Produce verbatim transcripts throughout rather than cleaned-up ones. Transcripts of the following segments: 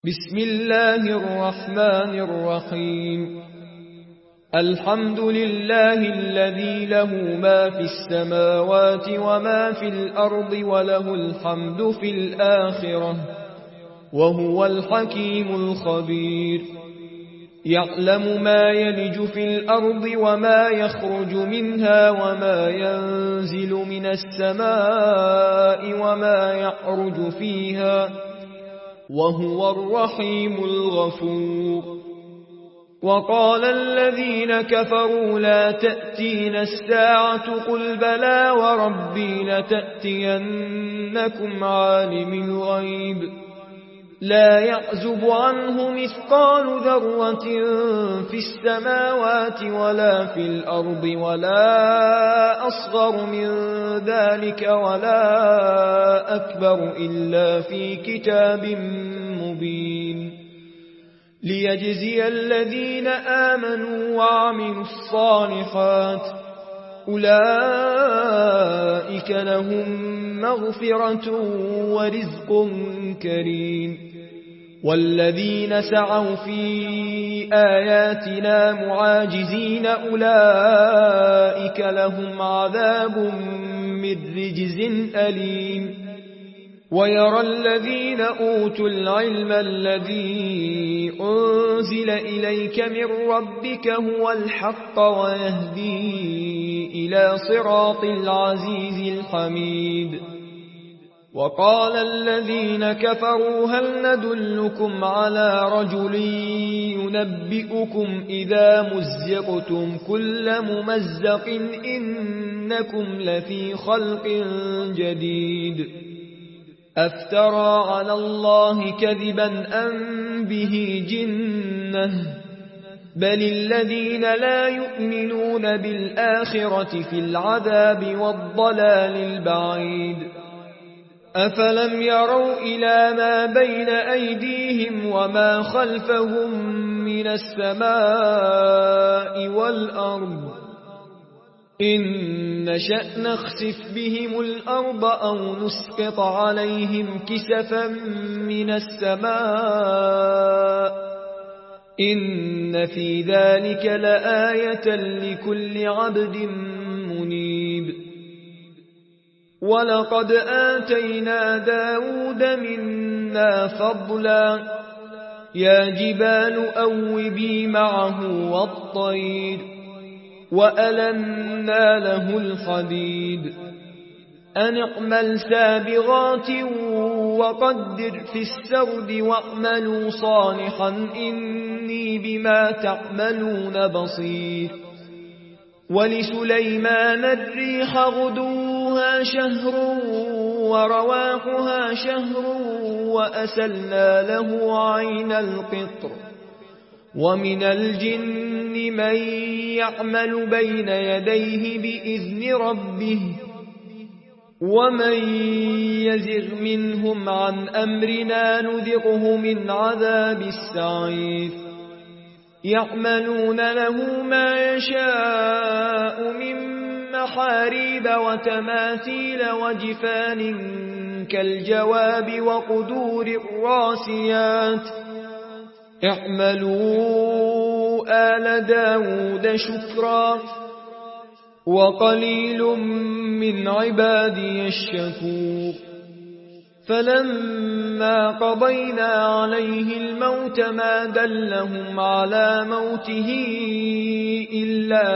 بسم الله الرحمن الرحيم. الحمد لله الذي له ما في السماوات وما في الأرض وله الحمد في الآخرة وهو الحكيم الخبير. يعلم ما يلج في الأرض وما يخرج منها وما ينزل من السماء وما يعرج فيها وهو الرحيم الغفور. وقال الذين كفروا لا تأتينا الساعة قل بلى وربي لتأتينكم عالم الغيب لا يعزب عنه مثقال ذرة في السماوات ولا في الأرض ولا أصغر من ذلك ولا أكبر إلا في كتاب مبين ليجزي الذين آمنوا وعملوا الصالحات أولئك لهم مغفرة ورزق كريم. والذين سعوا في آياتنا معاجزين أولئك لهم عذاب من رجز أليم. ويرى الذين أوتوا العلم الذي أنزل إليك من ربك هو الحق ويهدي إلى صراط العزيز الحميد. وقال الذين كفروا هل ندلكم على رجل ينبئكم إذا مزقتم كل ممزق إنكم لفي خلق جديد أفترى على الله كذبا أم به جنة بل الذين لا يؤمنون بالآخرة في العذاب والضلال البعيد. أفلم يروا إلى ما بين أيديهم وما خلفهم من السماء والأرض إن نشأ نخسف بهم الأرض أو نسقط عليهم كسفا من السماء إن في ذلك لآية لكل عبد منيب. ولقد آتينا داود منا فضلا يا جبال أوبي معه والطير وألنا له الحديد أن اعمل سابغات وقدر في السرد واعملوا صالحا إني بما تعملون بصير. ولسليمان الريح غدوها شهر ورواحها شهر وأسلنا له عين القطر. ومن الجن من يعمل بين يديه بإذن ربه ومن يزغ منهم عن أمرنا نذقه من عذاب السعير. يعملون له ما يشاء من محاريب وتماثيل وجفان كالجواب وقدور الراسيات اعملوا آل داود شكرا وقليل من عبادي الشكور. فلما قضينا عليه الموت ما دلهم على موته إلا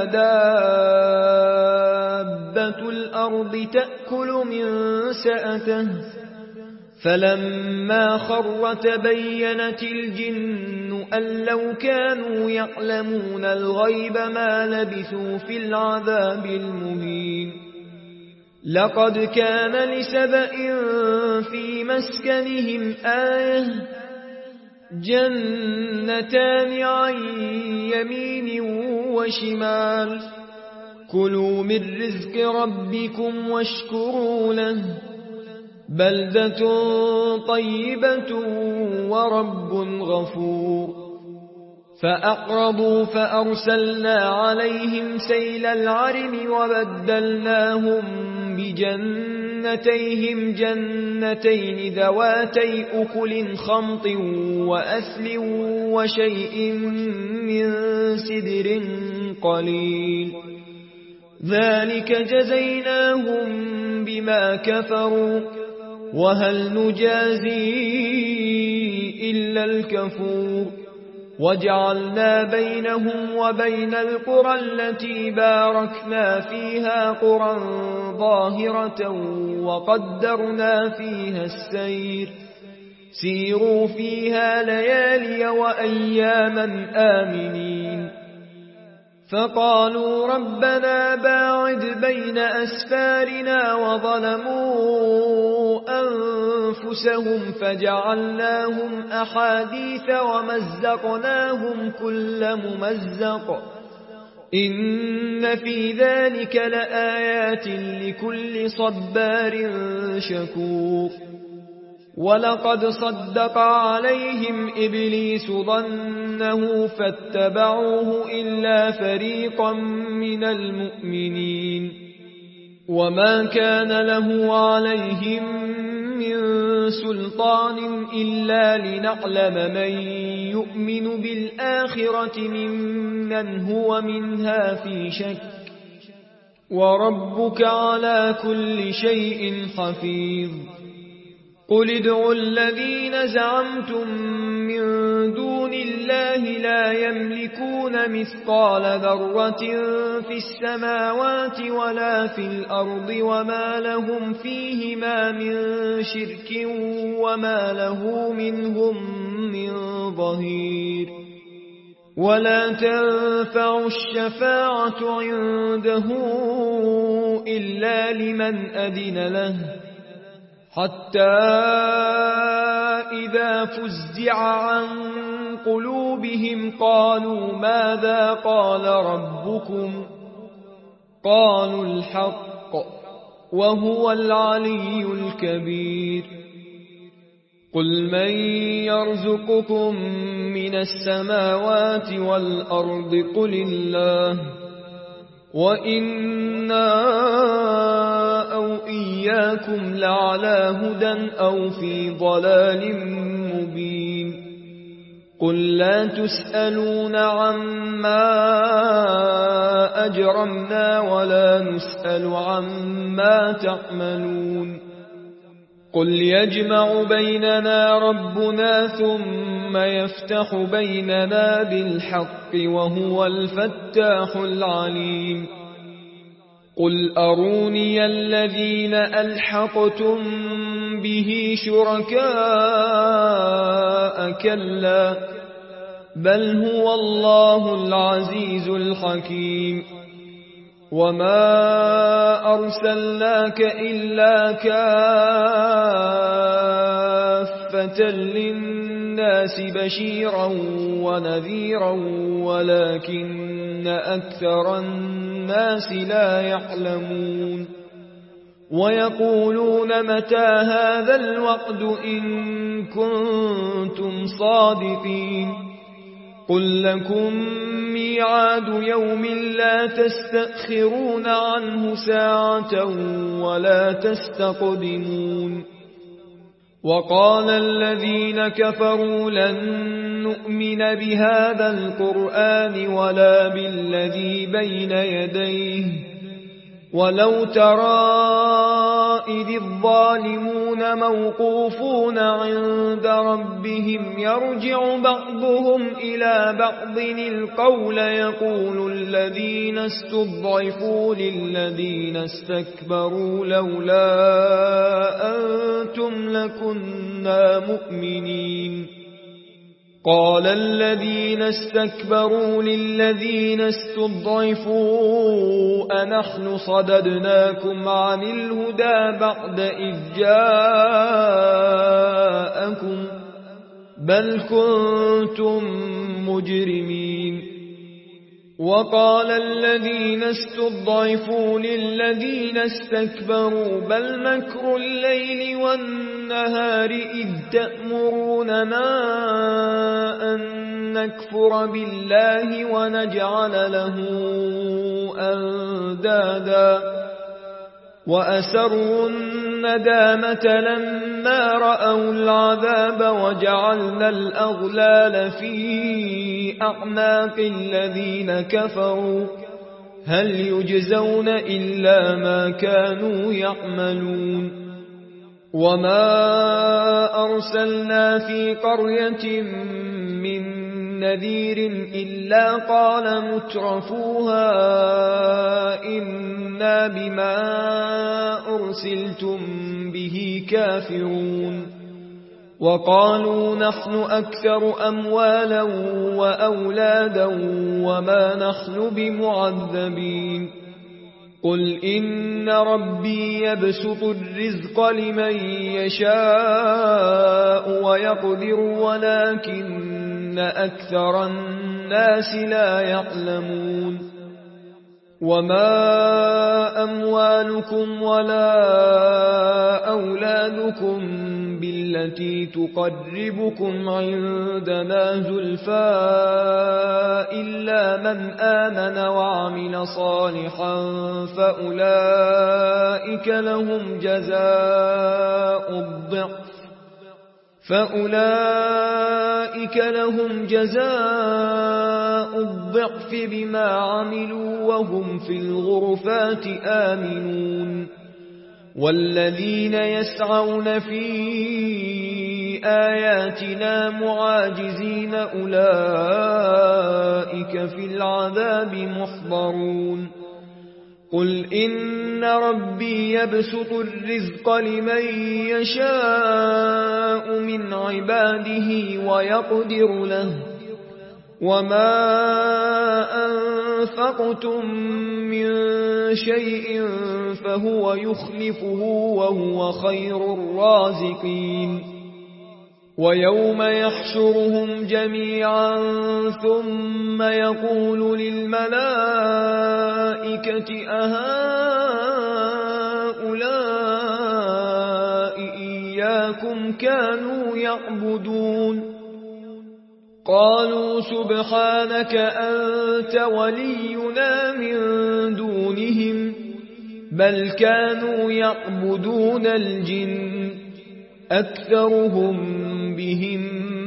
دابة الأرض تأكل من سأته فلما خر تبينت الجن أن لو كانوا يعلمون الغيب ما لبثوا في العذاب المهين. لقد كان لسبأ في مسكنهم آية جنتان عن يمين وشمال كلوا من رزق ربكم واشكروا له بلدة طيبة ورب غفور. فأعرضوا فأرسلنا عليهم سيل العرم وبدلناهم بجنتين جنتيهم جنتين ذواتي أكل خمط وأثل وشيء من سدر قليل ذلك جزيناهم بما كفروا وهل نجازي إلا الكفور وجعلنا بينهم وبين القرى التي باركنا فيها قرى ظاهرة وقدرنا فيها السير سيروا فيها ليالي وأياما آمنين فقالوا ربنا باعد بين أسفارنا وظلموا أنفسهم فجعلناهم أحاديث ومزقناهم كل ممزق إن في ذلك لآيات لكل صبار شكور ولقد صدق عليهم إبليس ظنه فاتبعوه إلا فريقا من المؤمنين وما كان له عليهم من سلطان إلا لنعلم من يؤمن بالآخرة ممن هو منها في شك وربك على كل شيء حفيظ قل ادعوا الذين زعمتم من دون الله لا يملكون مثقال ذرة في السماوات ولا في الأرض وما لهم فيهما من شرك وما له منهم من ظهير ولا تنفع الشفاعة عنده إلا لمن أذن له حتى إذا فزع عن قلوبهم قالوا ماذا قال ربكم قالوا الحق وهو العلي الكبير قل من يرزقكم من السماوات والأرض قل الله وإنا أو إياكم لعلى هدى أو في ضلال مبين قل لا تسألون عما أجرمنا ولا نسأل عما تعملون قل يجمع بيننا ربنا ثم يفتح بيننا بالحق وهو الفتاح العليم قل أروني الذين ألحقتم به شركاء كلا بل هو الله العزيز الحكيم وما أرسلناك إلا كافة للناس بشيرا ونذيرا ولكن أكثر الناس لا يعلمون ويقولون متى هذا الوعد إن كنتم صادقين قل لكم ميعاد يوم لا تستأخرون عنه ساعة ولا تستقدمون وقال الذين كفروا لن نؤمن بهذا القرآن ولا بالذي بين يديه ولو ترى إذ الظالمون موقوفون عند ربهم يرجع بعضهم إلى بعض القول يقول الذين استضعفوا للذين استكبروا لولا أنتم لكنا مؤمنين قال الذين استكبروا للذين استضعفوا أنحن صددناكم عن الهدى بعد إذ جاءكم بل كنتم مجرمين وقال الذين استضعفوا للذين استكبروا بل مكر الليل والنهار إذ تأمروننا أن نكفر بالله ونجعل له أندادا وأسروا الندامة لما رأوا العذاب وجعلنا الأغلال في أعناق الذين كفروا هل يجزون إلا ما كانوا يعملون وما أرسلنا في قرية من نذير إلا قال مترفوها إنا بما أرسلتم به كافرون وقالوا نحن أكثر أموالا وأولادا وما نحن بمعذبين قل إن ربي يبسط الرزق لمن يشاء ويقدر ولكن أكثر الناس لا يعلمون وما أموالكم ولا أولادكم بالتي تقربكم عندنا زلفى إلا من آمن وعمل صالحا فأولئك لهم جزاء الضعف فأولئك لهم جزاء الضعف بما عملوا وهم في الغرفات آمنون والذين يسعون في آياتنا معاجزين أولئك في العذاب محضرون قل إن ربي يبسط الرزق لمن يشاء من عباده ويقدر له وما أنفقتم من شيء فهو يخلفه وهو خير الرازقين ويوم يحشرهم جميعا ثم يقول للملائكة أهؤلاء إياكم كانوا يعبدون قالوا سبحانك أنت ولينا من دونهم بل كانوا يعبدون الجن أكثرهم بهم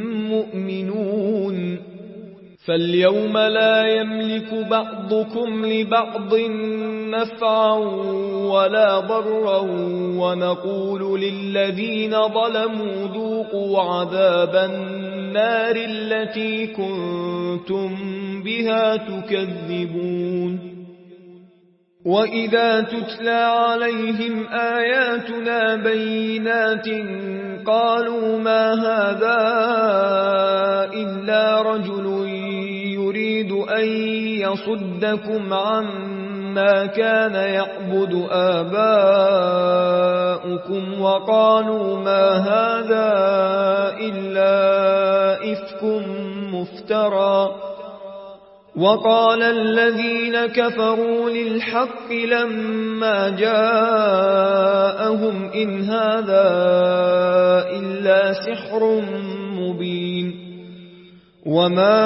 مؤمنون فاليوم لا يملك بعضكم لبعض نفعا ولا ضرا ونقول للذين ظلموا ذوقوا عذاب النار التي كنتم بها تكذبون وإذا تتلى عليهم آياتنا بينات قالوا ما هذا إلا رجل يريد أن يصدكم عما كان يعبد آباؤكم وقالوا ما هذا إلا إفك مفترى وقال الذين كفروا للحق لما جاءهم إن هذا إلا سحر مبين وما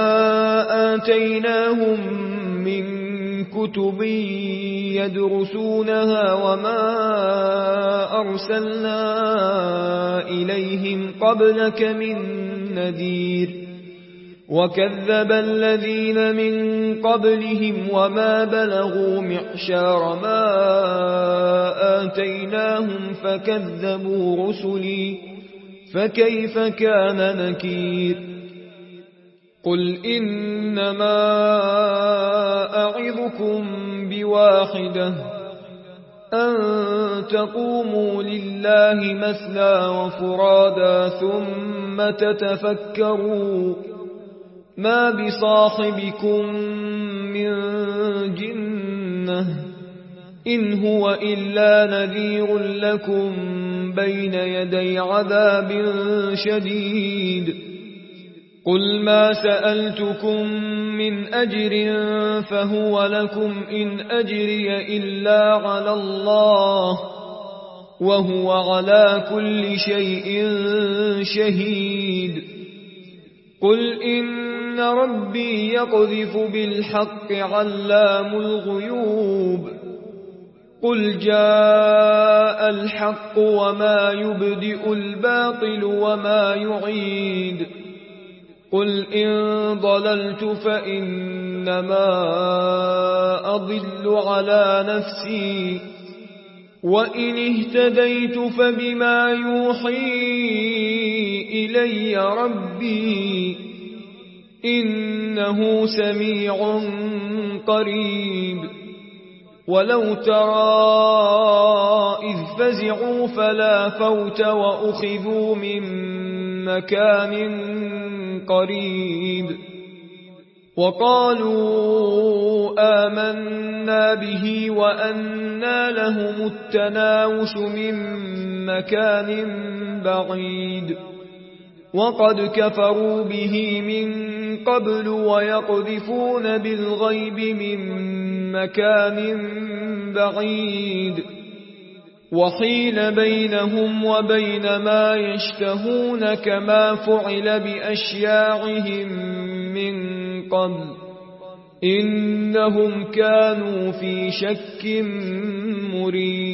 آتيناهم من كتب يدرسونها وما أرسلنا إليهم قبلك من نذير وكذب الذين من قبلهم وما بلغوا معشار ما آتيناهم فكذبوا رسلي فكيف كان نكير قل إنما أعظكم بواحدة أن تقوموا لله مثنى وفرادا ثم تتفكروا ما بصاحبكم من جنة إن هو إلا نذير لكم بين يدي عذاب شديد قل ما سألتكم من أجر فهو لكم إن أجري إلا على الله وهو على كل شيء شهيد قل إن ربي يقذف بالحق علام الغيوب قل جاء الحق وما يبدئ الباطل وما يعيد قل إن ضللت فإنما أضل على نفسي وإن اهتديت فبما يوحي إلي ربي إنه سميع قريب ولو ترى إذ فزعوا فلا فوت وأخذوا من مكان قريب وقالوا آمنا به وأنى لهم التناوش من مكان بعيد وقد كفروا به من قبل ويقذفون بالغيب من مكان بعيد وحيل بينهم وبين ما يشتهون كما فعل بأشياعهم من قبل إنهم كانوا في شك مريب